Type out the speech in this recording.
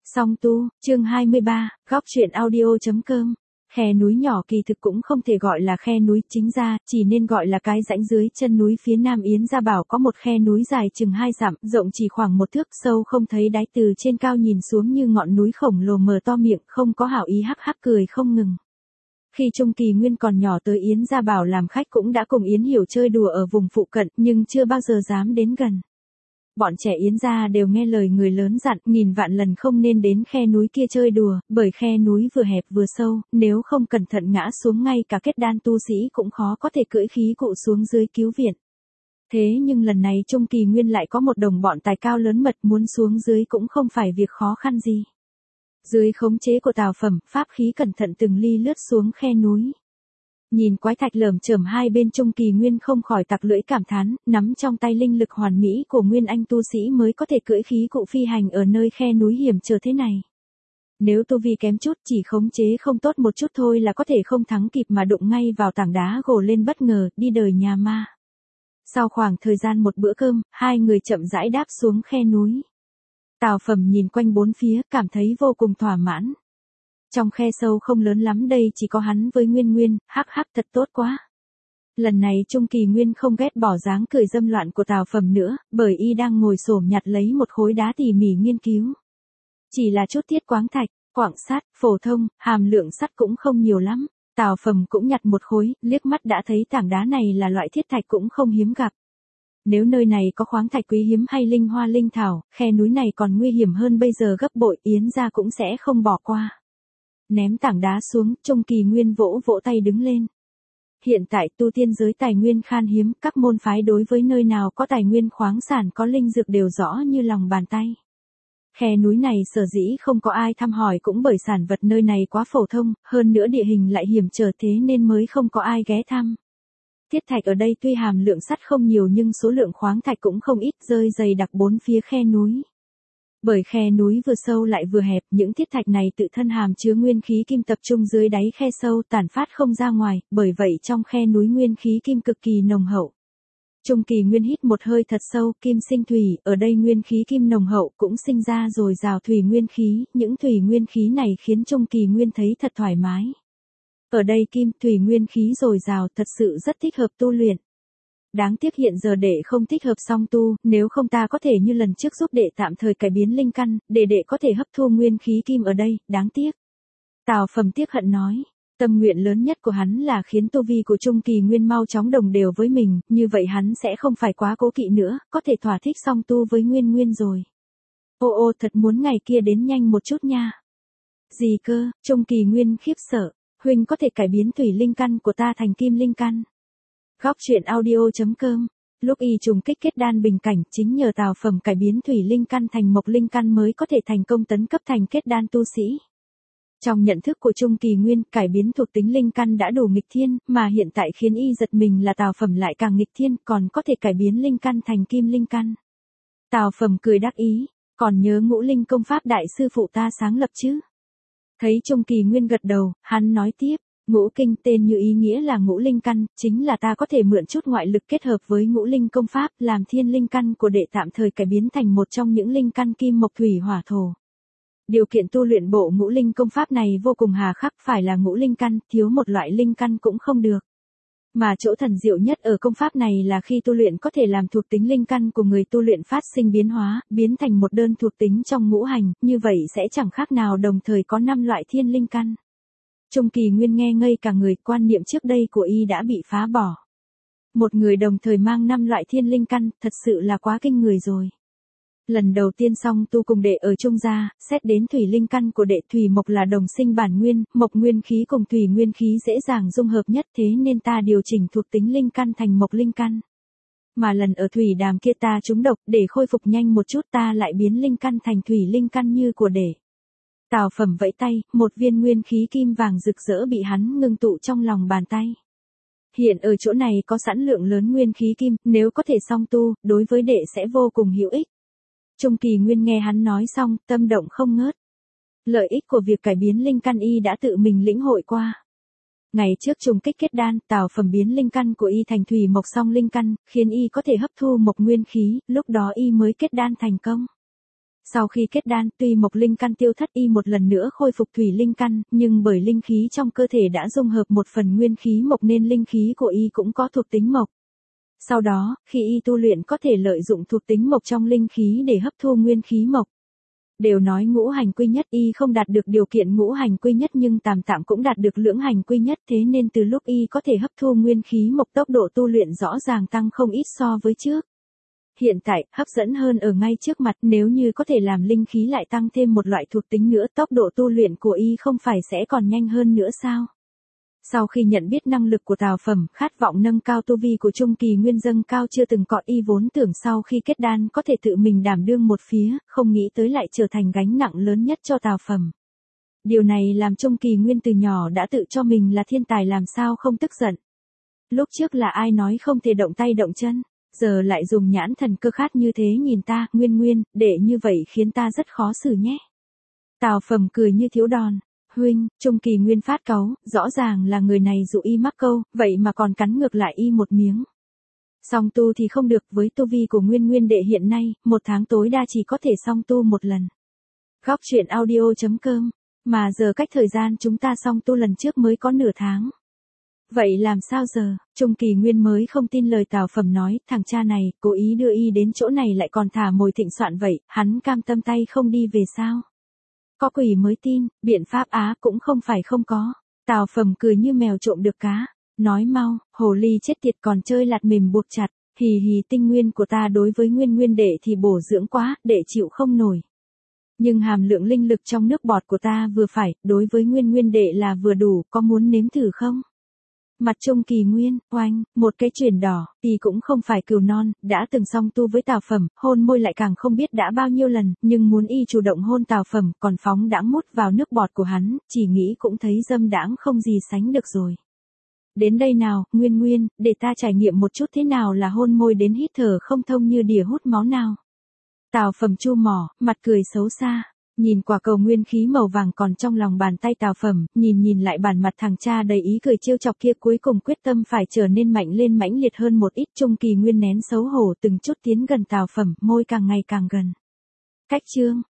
Song tu, chương 23, góc truyện audio.com. Khe núi nhỏ kỳ thực cũng không thể gọi là khe núi chính ra, chỉ nên gọi là cái rãnh dưới chân núi phía nam Yến Gia Bảo có một khe núi dài chừng 2 dặm, rộng chỉ khoảng 1 thước, sâu không thấy đáy, từ trên cao nhìn xuống như ngọn núi khổng lồ mở to miệng, không có hảo ý hắc hắc cười không ngừng. Khi Trung Kỳ Nguyên còn nhỏ tới Yến Gia Bảo làm khách cũng đã cùng Yến Hiểu chơi đùa ở vùng phụ cận, nhưng chưa bao giờ dám đến gần. Bọn trẻ Yến gia đều nghe lời người lớn dặn, nghìn vạn lần không nên đến khe núi kia chơi đùa, bởi khe núi vừa hẹp vừa sâu, nếu không cẩn thận ngã xuống ngay cả kết đan tu sĩ cũng khó có thể cưỡi khí cụ xuống dưới cứu viện. Thế nhưng lần này Trung Kỳ Nguyên lại có một đồng bọn tài cao lớn mật, muốn xuống dưới cũng không phải việc khó khăn gì. Dưới khống chế của Tào Phẩm, pháp khí cẩn thận từng ly lướt xuống khe núi. Nhìn quái thạch lởm chởm hai bên, Trung Kỳ Nguyên không khỏi tặc lưỡi cảm thán, nắm trong tay linh lực hoàn mỹ của nguyên anh tu sĩ mới có thể cưỡi khí cụ phi hành ở nơi khe núi hiểm trở thế này. Nếu tu vi kém chút, chỉ khống chế không tốt một chút thôi là có thể không thắng kịp mà đụng ngay vào tảng đá gồ lên bất ngờ, đi đời nhà ma. Sau khoảng thời gian một bữa cơm, hai người chậm rãi đáp xuống khe núi. Tào Phẩm nhìn quanh bốn phía, cảm thấy vô cùng thỏa mãn. Trong khe sâu không lớn lắm, đây chỉ có hắn với Nguyên Nguyên, hắc hắc thật tốt quá. Lần này Trung Kỳ Nguyên không ghét bỏ dáng cười dâm loạn của Tào Phẩm nữa, bởi y đang ngồi xổm nhặt lấy một khối đá tỉ mỉ nghiên cứu. Chỉ là chút thiết quáng thạch, quặng sắt, phổ thông, hàm lượng sắt cũng không nhiều lắm. Tào Phẩm cũng nhặt một khối, liếc mắt đã thấy tảng đá này là loại thiết thạch cũng không hiếm gặp. Nếu nơi này có khoáng thạch quý hiếm hay linh hoa linh thảo, khe núi này còn nguy hiểm hơn bây giờ gấp bội, Yến gia cũng sẽ không bỏ qua. Ném tảng đá xuống, Trung Kỳ Nguyên vỗ vỗ tay đứng lên. Hiện tại tu tiên giới tài nguyên khan hiếm, các môn phái đối với nơi nào có tài nguyên khoáng sản có linh dược đều rõ như lòng bàn tay. Khe núi này sở dĩ không có ai thăm hỏi cũng bởi sản vật nơi này quá phổ thông, hơn nữa địa hình lại hiểm trở, thế nên mới không có ai ghé thăm. Thiết thạch ở đây tuy hàm lượng sắt không nhiều nhưng số lượng khoáng thạch cũng không ít, rơi dày đặc bốn phía khe núi. Bởi khe núi vừa sâu lại vừa hẹp, những thiết thạch này tự thân hàm chứa nguyên khí kim tập trung dưới đáy khe sâu, tản phát không ra ngoài, bởi vậy trong khe núi nguyên khí kim cực kỳ nồng hậu. Trung Kỳ Nguyên hít một hơi thật sâu, kim sinh thủy, ở đây nguyên khí kim nồng hậu cũng sinh ra dồi dào thủy nguyên khí, những thủy nguyên khí này khiến Trung Kỳ Nguyên thấy thật thoải mái. Ở đây kim thủy nguyên khí dồi dào thật sự rất thích hợp tu luyện. Đáng tiếc hiện giờ đệ không thích hợp song tu, nếu không ta có thể như lần trước giúp đệ tạm thời cải biến linh căn, để đệ có thể hấp thu nguyên khí kim ở đây, đáng tiếc. Tào Phẩm tiếc hận nói, tâm nguyện lớn nhất của hắn là khiến tu vi của Trung Kỳ Nguyên mau chóng đồng đều với mình, như vậy hắn sẽ không phải quá cố kỵ nữa, có thể thỏa thích song tu với Nguyên Nguyên rồi. Ô thật muốn ngày kia đến nhanh một chút nha. Gì cơ? Trung Kỳ Nguyên khiếp sợ, huynh có thể cải biến thủy linh căn của ta thành kim linh căn. Góc truyện audio.com. Lúc y trùng kích kết đan bình cảnh, chính nhờ Tào Phẩm cải biến thủy linh căn thành mộc linh căn mới có thể thành công tấn cấp thành kết đan tu sĩ. Trong nhận thức của Trung Kỳ Nguyên, cải biến thuộc tính linh căn đã đủ nghịch thiên, mà hiện tại khiến y giật mình là Tào Phẩm lại càng nghịch thiên, còn có thể cải biến linh căn thành kim linh căn. Tào Phẩm cười đắc ý, còn nhớ Ngũ Linh công pháp đại sư phụ ta sáng lập chứ? Thấy Trung Kỳ Nguyên gật đầu, hắn nói tiếp. Ngũ kinh tên như ý nghĩa là ngũ linh căn, chính là ta có thể mượn chút ngoại lực kết hợp với ngũ linh công pháp, làm thiên linh căn của đệ tạm thời cải biến thành một trong những linh căn kim mộc thủy hỏa thổ. Điều kiện tu luyện bộ ngũ linh công pháp này vô cùng hà khắc, phải là ngũ linh căn, thiếu một loại linh căn cũng không được. Mà chỗ thần diệu nhất ở công pháp này là khi tu luyện có thể làm thuộc tính linh căn của người tu luyện phát sinh biến hóa, biến thành một đơn thuộc tính trong ngũ hành, như vậy sẽ chẳng khác nào đồng thời có 5 loại thiên linh căn. Trung Kỳ Nguyên nghe ngây cả người, quan niệm trước đây của y đã bị phá bỏ. Một người đồng thời mang 5 loại thiên linh căn, thật sự là quá kinh người rồi. Lần đầu tiên song tu cùng đệ ở Trung gia, xét đến thủy linh căn của đệ thủy mộc là đồng sinh bản nguyên, mộc nguyên khí cùng thủy nguyên khí dễ dàng dung hợp nhất, thế nên ta điều chỉnh thuộc tính linh căn thành mộc linh căn. Mà lần ở thủy đàm kia ta trúng độc, để khôi phục nhanh một chút ta lại biến linh căn thành thủy linh căn như của đệ. Tào Phẩm vẫy tay, một viên nguyên khí kim vàng rực rỡ bị hắn ngưng tụ trong lòng bàn tay. Hiện ở chỗ này có sẵn lượng lớn nguyên khí kim, nếu có thể song tu, đối với đệ sẽ vô cùng hữu ích. Trung Kỳ Nguyên nghe hắn nói xong, tâm động không ngớt. Lợi ích của việc cải biến linh căn y đã tự mình lĩnh hội qua. Ngày trước trùng kích kết đan, Tào Phẩm biến linh căn của y thành thủy mộc song linh căn, khiến y có thể hấp thu mộc nguyên khí, lúc đó y mới kết đan thành công. Sau khi kết đan, tuy mộc linh căn tiêu thất y một lần nữa khôi phục thủy linh căn, nhưng bởi linh khí trong cơ thể đã dung hợp một phần nguyên khí mộc nên linh khí của y cũng có thuộc tính mộc. Sau đó, khi y tu luyện có thể lợi dụng thuộc tính mộc trong linh khí để hấp thu nguyên khí mộc. Đều nói ngũ hành quy nhất, y không đạt được điều kiện ngũ hành quy nhất nhưng tạm tạm cũng đạt được lưỡng hành quy nhất, thế nên từ lúc y có thể hấp thu nguyên khí mộc tốc độ tu luyện rõ ràng tăng không ít so với trước. Hiện tại, hấp dẫn hơn ở ngay trước mặt, nếu như có thể làm linh khí lại tăng thêm một loại thuộc tính nữa, tốc độ tu luyện của y không phải sẽ còn nhanh hơn nữa sao? Sau khi nhận biết năng lực của Tào Phẩm, khát vọng nâng cao tu vi của Trung Kỳ Nguyên dâng cao chưa từng có, y vốn tưởng sau khi kết đan có thể tự mình đảm đương một phía, không nghĩ tới lại trở thành gánh nặng lớn nhất cho Tào Phẩm. Điều này làm Trung Kỳ Nguyên từ nhỏ đã tự cho mình là thiên tài làm sao không tức giận. Lúc trước là ai nói không thể động tay động chân, giờ lại dùng nhãn thần cơ khát như thế nhìn ta, Nguyên, để như vậy khiến ta rất khó xử nhé. Tào Phẩm cười như thiếu đòn. Huynh, Trung Kỳ Nguyên phát cáu, rõ ràng là người này dụ y mắc câu, vậy mà còn cắn ngược lại y một miếng. Song tu thì không được, với tu vi của Nguyên đệ hiện nay, một tháng tối đa chỉ có thể song tu một lần. Góc truyện audio.com, mà giờ cách thời gian chúng ta song tu lần trước mới có nửa tháng. Vậy làm sao giờ? Trung Kỳ Nguyên mới không tin lời Tào Phẩm nói, thằng cha này, cố ý đưa y đến chỗ này lại còn thả mồi thịnh soạn vậy, hắn cam tâm tay không đi về sao? Có quỷ mới tin, biện pháp á cũng không phải không có. Tào Phẩm cười như mèo trộm được cá, nói mau, hồ ly chết tiệt còn chơi lạt mềm buộc chặt, hì hì tinh nguyên của ta đối với Nguyên đệ thì bổ dưỡng quá, đệ chịu không nổi. Nhưng hàm lượng linh lực trong nước bọt của ta vừa phải, đối với Nguyên đệ là vừa đủ, có muốn nếm thử không? Mặt Trung Kỳ Nguyên, oanh, một cái chuyền đỏ, y cũng không phải cừu non, đã từng song tu với Tào Phẩm, hôn môi lại càng không biết đã bao nhiêu lần, nhưng muốn y chủ động hôn Tào Phẩm, còn phóng đãng mút vào nước bọt của hắn, chỉ nghĩ cũng thấy dâm đãng không gì sánh được rồi. Đến đây nào, Nguyên, để ta trải nghiệm một chút thế nào là hôn môi đến hít thở không thông như đỉa hút máu nào. Tào Phẩm chu mỏ, mặt cười xấu xa. Nhìn quả cầu nguyên khí màu vàng còn trong lòng bàn tay Tào Phẩm, nhìn lại bản mặt thằng cha đầy ý cười trêu chọc kia cuối cùng quyết tâm phải trở nên mạnh lên mãnh liệt hơn một ít. Trung Kỳ Nguyên nén xấu hổ từng chút tiến gần Tào Phẩm, môi càng ngày càng gần. Cách chương,